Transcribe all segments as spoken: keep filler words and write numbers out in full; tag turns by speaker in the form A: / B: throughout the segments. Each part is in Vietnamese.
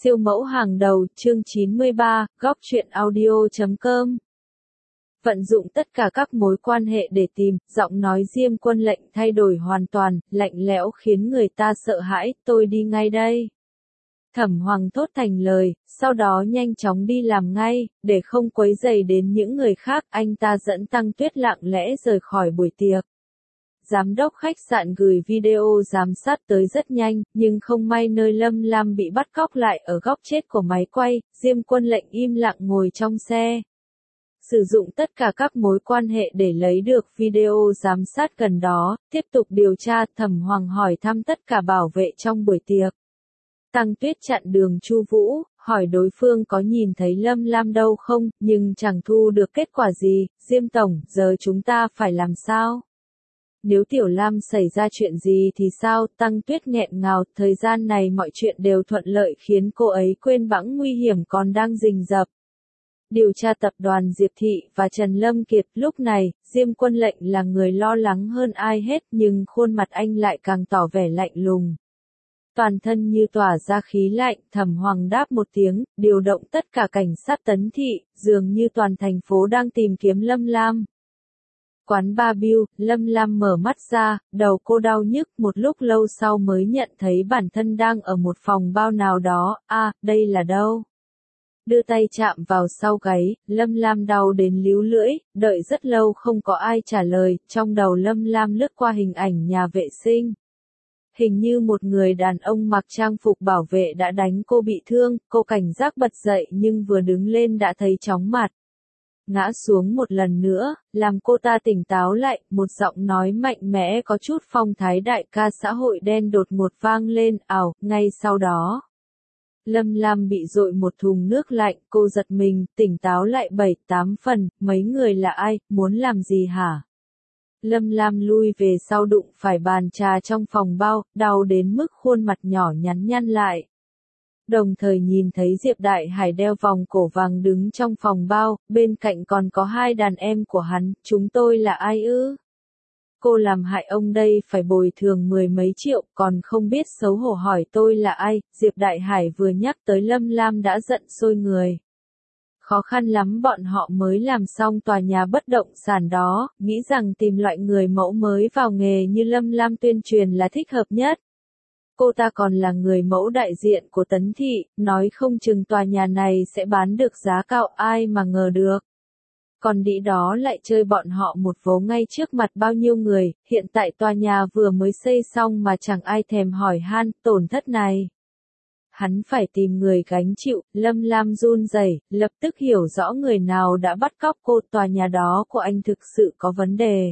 A: Siêu mẫu hàng đầu, chương chín mươi ba, góc truyện audio chấm com. Vận dụng tất cả các mối quan hệ để tìm, giọng nói Diêm Quân Lệnh thay đổi hoàn toàn, lạnh lẽo khiến người ta sợ hãi, tôi đi ngay đây. Thẩm Hoàng thốt thành lời, sau đó nhanh chóng đi làm ngay, để không quấy rầy đến những người khác, anh ta dẫn Tăng Tuyết lặng lẽ rời khỏi buổi tiệc. Giám đốc khách sạn gửi video giám sát tới rất nhanh, nhưng không may nơi Lâm Lam bị bắt cóc lại ở góc chết của máy quay, Diêm Quân Lệnh im lặng ngồi trong xe. Sử dụng tất cả các mối quan hệ để lấy được video giám sát gần đó, tiếp tục điều tra. Thẩm Hoàng hỏi thăm tất cả bảo vệ trong buổi tiệc. Tăng Tuyết chặn đường Chu Vũ, hỏi đối phương có nhìn thấy Lâm Lam đâu không, nhưng chẳng thu được kết quả gì. Diêm Tổng, giờ chúng ta phải làm sao? Nếu Tiểu Lam xảy ra chuyện gì thì sao? Tăng Tuyết nghẹn ngào, thời gian này mọi chuyện đều thuận lợi khiến cô ấy quên bẵng nguy hiểm còn đang rình rập. Điều tra tập đoàn Diệp Thị và Trần Lâm Kiệt. Lúc này, Diêm Quân Lệnh là người lo lắng hơn ai hết, nhưng khuôn mặt anh lại càng tỏ vẻ lạnh lùng. Toàn thân như tỏa ra khí lạnh. Thẩm Hoàng đáp một tiếng, điều động tất cả cảnh sát Tấn Thị, dường như toàn thành phố đang tìm kiếm Lâm Lam. Quán Ba Bill, Lâm Lam mở mắt ra, đầu cô đau nhức, một lúc lâu sau mới nhận thấy bản thân đang ở một phòng bao nào đó. A, à, đây là đâu? Đưa tay chạm vào sau gáy, Lâm Lam đau đến líu lưỡi, đợi rất lâu không có ai trả lời, trong đầu Lâm Lam lướt qua hình ảnh nhà vệ sinh. Hình như một người đàn ông mặc trang phục bảo vệ đã đánh cô bị thương, cô cảnh giác bật dậy nhưng vừa đứng lên đã thấy chóng mặt. Ngã xuống một lần nữa, làm cô ta tỉnh táo lại, một giọng nói mạnh mẽ có chút phong thái đại ca xã hội đen đột ngột vang lên, ảo, ngay sau đó. Lâm Lam bị dội một thùng nước lạnh, cô giật mình, tỉnh táo lại bảy tám phần, mấy người là ai, muốn làm gì hả? Lâm Lam lui về sau đụng phải bàn trà trong phòng bao, đau đến mức khuôn mặt nhỏ nhắn nhăn lại. Đồng thời nhìn thấy Diệp Đại Hải đeo vòng cổ vàng đứng trong phòng bao, bên cạnh còn có hai đàn em của hắn, chúng tôi là ai ư? Cô làm hại ông đây phải bồi thường mười mấy triệu, còn không biết xấu hổ hỏi tôi là ai? Diệp Đại Hải vừa nhắc tới Lâm Lam đã giận sôi người. Khó khăn lắm bọn họ mới làm xong tòa nhà bất động sản đó, nghĩ rằng tìm loại người mẫu mới vào nghề như Lâm Lam tuyên truyền là thích hợp nhất. Cô ta còn là người mẫu đại diện của Tấn Thị, nói không chừng tòa nhà này sẽ bán được giá cao, ai mà ngờ được. Còn đĩ đó lại chơi bọn họ một vố ngay trước mặt bao nhiêu người, hiện tại tòa nhà vừa mới xây xong mà chẳng ai thèm hỏi han, tổn thất này. Hắn phải tìm người gánh chịu. Lâm Lam run rẩy, lập tức hiểu rõ người nào đã bắt cóc cô, tòa nhà đó của anh thực sự có vấn đề.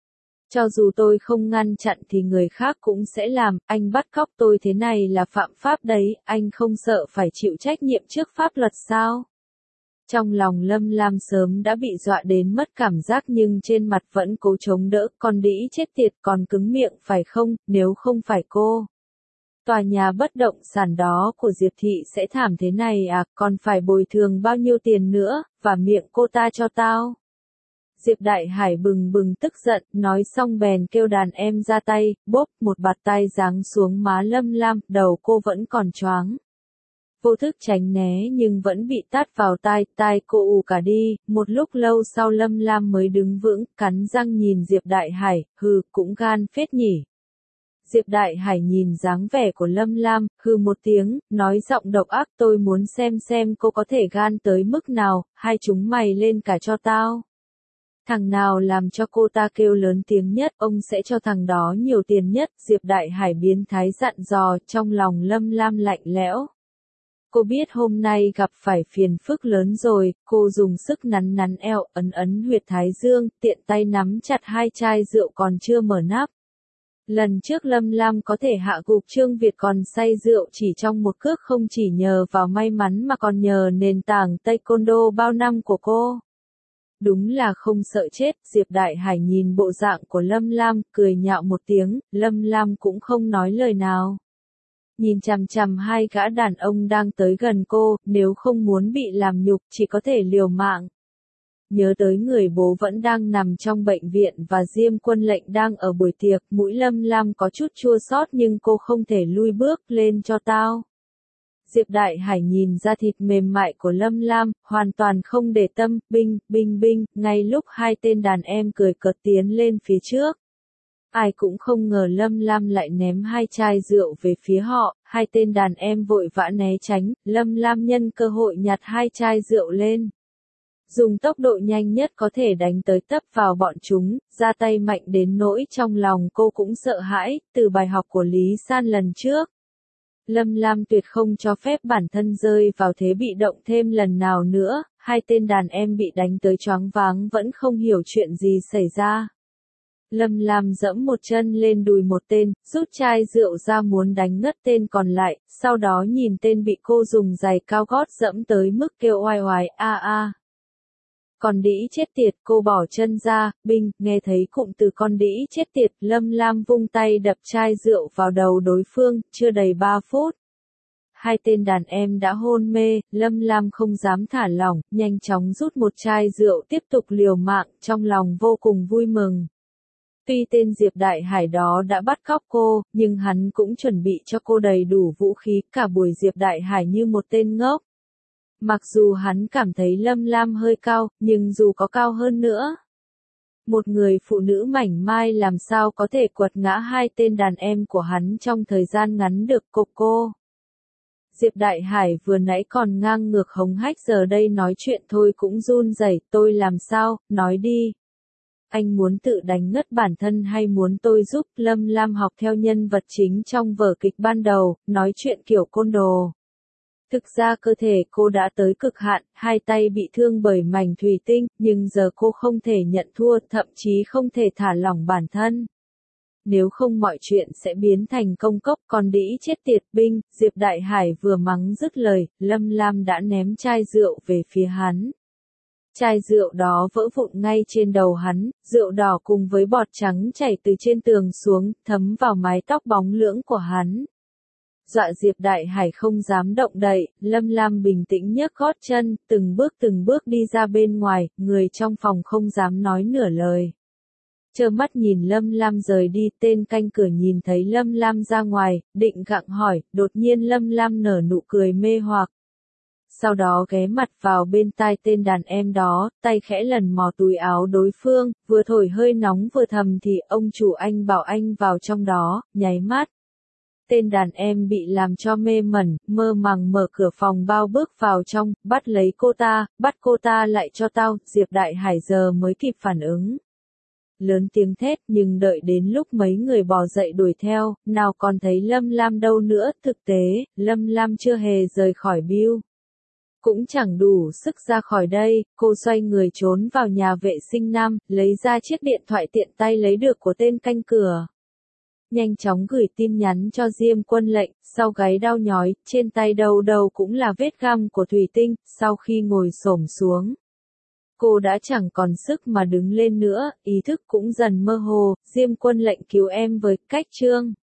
A: Cho dù tôi không ngăn chặn thì người khác cũng sẽ làm, anh bắt cóc tôi thế này là phạm pháp đấy, anh không sợ phải chịu trách nhiệm trước pháp luật sao? Trong lòng Lâm Lam sớm đã bị dọa đến mất cảm giác nhưng trên mặt vẫn cố chống đỡ, con đĩ chết tiệt còn cứng miệng phải không, nếu không phải cô. Tòa nhà bất động sản đó của Diệp Thị sẽ thảm thế này à, còn phải bồi thường bao nhiêu tiền nữa, và miệng cô ta cho tao. Diệp Đại Hải bừng bừng tức giận, nói xong bèn kêu đàn em ra tay, bốp, một bạt tay giáng xuống má Lâm Lam, đầu cô vẫn còn choáng. Vô thức tránh né nhưng vẫn bị tát vào tai, tai cô ù cả đi, một lúc lâu sau Lâm Lam mới đứng vững, cắn răng nhìn Diệp Đại Hải, hừ, cũng gan phết nhỉ. Diệp Đại Hải nhìn dáng vẻ của Lâm Lam, hừ một tiếng, nói giọng độc ác, tôi muốn xem xem cô có thể gan tới mức nào, hai chúng mày lên cả cho tao. Thằng nào làm cho cô ta kêu lớn tiếng nhất, ông sẽ cho thằng đó nhiều tiền nhất. Diệp Đại Hải biến thái dặn dò, trong lòng Lâm Lam lạnh lẽo. Cô biết hôm nay gặp phải phiền phức lớn rồi, cô dùng sức nắn nắn eo, ấn ấn huyệt thái dương, tiện tay nắm chặt hai chai rượu còn chưa mở nắp. Lần trước Lâm Lam có thể hạ gục Trương Việt còn say rượu chỉ trong một cước không chỉ nhờ vào may mắn mà còn nhờ nền tảng taekwondo bao năm của cô. Đúng là không sợ chết. Diệp Đại Hải nhìn bộ dạng của Lâm Lam, cười nhạo một tiếng, Lâm Lam cũng không nói lời nào. Nhìn chằm chằm hai gã đàn ông đang tới gần cô, nếu không muốn bị làm nhục chỉ có thể liều mạng. Nhớ tới người bố vẫn đang nằm trong bệnh viện và Diêm Quân Lệnh đang ở buổi tiệc, mũi Lâm Lam có chút chua xót nhưng cô không thể lui bước, lên cho tao. Diệp Đại Hải nhìn ra thịt mềm mại của Lâm Lam, hoàn toàn không để tâm, binh, binh binh, ngay lúc hai tên đàn em cười cợt tiến lên phía trước. Ai cũng không ngờ Lâm Lam lại ném hai chai rượu về phía họ, hai tên đàn em vội vã né tránh, Lâm Lam nhân cơ hội nhặt hai chai rượu lên. Dùng tốc độ nhanh nhất có thể đánh tới tấp vào bọn chúng, ra tay mạnh đến nỗi trong lòng cô cũng sợ hãi, từ bài học của Lý San lần trước. Lâm Lam tuyệt không cho phép bản thân rơi vào thế bị động thêm lần nào nữa, hai tên đàn em bị đánh tới choáng váng vẫn không hiểu chuyện gì xảy ra. Lâm Lam giẫm một chân lên đùi một tên, rút chai rượu ra muốn đánh ngất tên còn lại, sau đó nhìn tên bị cô dùng giày cao gót giẫm tới mức kêu oai oái a a. Con đĩ chết tiệt, cô bỏ chân ra, binh, nghe thấy cụm từ con đĩ chết tiệt, Lâm Lam vung tay đập chai rượu vào đầu đối phương, chưa đầy ba phút. Hai tên đàn em đã hôn mê, Lâm Lam không dám thả lỏng, nhanh chóng rút một chai rượu tiếp tục liều mạng, trong lòng vô cùng vui mừng. Tuy tên Diệp Đại Hải đó đã bắt cóc cô, nhưng hắn cũng chuẩn bị cho cô đầy đủ vũ khí, cả buổi Diệp Đại Hải như một tên ngốc. Mặc dù hắn cảm thấy Lâm Lam hơi cao, nhưng dù có cao hơn nữa, một người phụ nữ mảnh mai làm sao có thể quật ngã hai tên đàn em của hắn trong thời gian ngắn được cô cô. Diệp Đại Hải vừa nãy còn ngang ngược hống hách giờ đây nói chuyện thôi cũng run rẩy, tôi làm sao, nói đi. Anh muốn tự đánh ngất bản thân hay muốn tôi giúp? Lâm Lam học theo nhân vật chính trong vở kịch ban đầu, nói chuyện kiểu côn đồ. Thực ra cơ thể cô đã tới cực hạn, hai tay bị thương bởi mảnh thủy tinh, nhưng giờ cô không thể nhận thua, thậm chí không thể thả lỏng bản thân. Nếu không mọi chuyện sẽ biến thành công cốc, còn đĩ chết tiệt binh, Diệp Đại Hải vừa mắng dứt lời, Lâm Lam đã ném chai rượu về phía hắn. Chai rượu đó vỡ vụn ngay trên đầu hắn, rượu đỏ cùng với bọt trắng chảy từ trên tường xuống, thấm vào mái tóc bóng lưỡng của hắn. Dọa Diệp Đại Hải không dám động đậy, Lâm Lam bình tĩnh nhấc gót chân, từng bước từng bước đi ra bên ngoài, người trong phòng không dám nói nửa lời. Trơ mắt nhìn Lâm Lam rời đi, tên canh cửa nhìn thấy Lâm Lam ra ngoài, định gặng hỏi, đột nhiên Lâm Lam nở nụ cười mê hoặc. Sau đó ghé mặt vào bên tai tên đàn em đó, tay khẽ lần mò túi áo đối phương, vừa thổi hơi nóng vừa thầm thì ông chủ anh bảo anh vào trong đó, nháy mắt. Tên đàn em bị làm cho mê mẩn, mơ màng mở cửa phòng bao bước vào trong, bắt lấy cô ta, bắt cô ta lại cho tao, Diệp Đại Hải giờ mới kịp phản ứng. Lớn tiếng thét nhưng đợi đến lúc mấy người bò dậy đuổi theo, nào còn thấy Lâm Lam đâu nữa, thực tế, Lâm Lam chưa hề rời khỏi Bill. Cũng chẳng đủ sức ra khỏi đây, cô xoay người trốn vào nhà vệ sinh nam, lấy ra chiếc điện thoại tiện tay lấy được của tên canh cửa. Nhanh chóng gửi tin nhắn cho Diêm Quân Lệnh, sau gáy đau nhói, trên tay đầu đầu cũng là vết găm của thủy tinh, sau khi ngồi xổm xuống. Cô đã chẳng còn sức mà đứng lên nữa, ý thức cũng dần mơ hồ, Diêm Quân Lệnh cứu em với cách chương.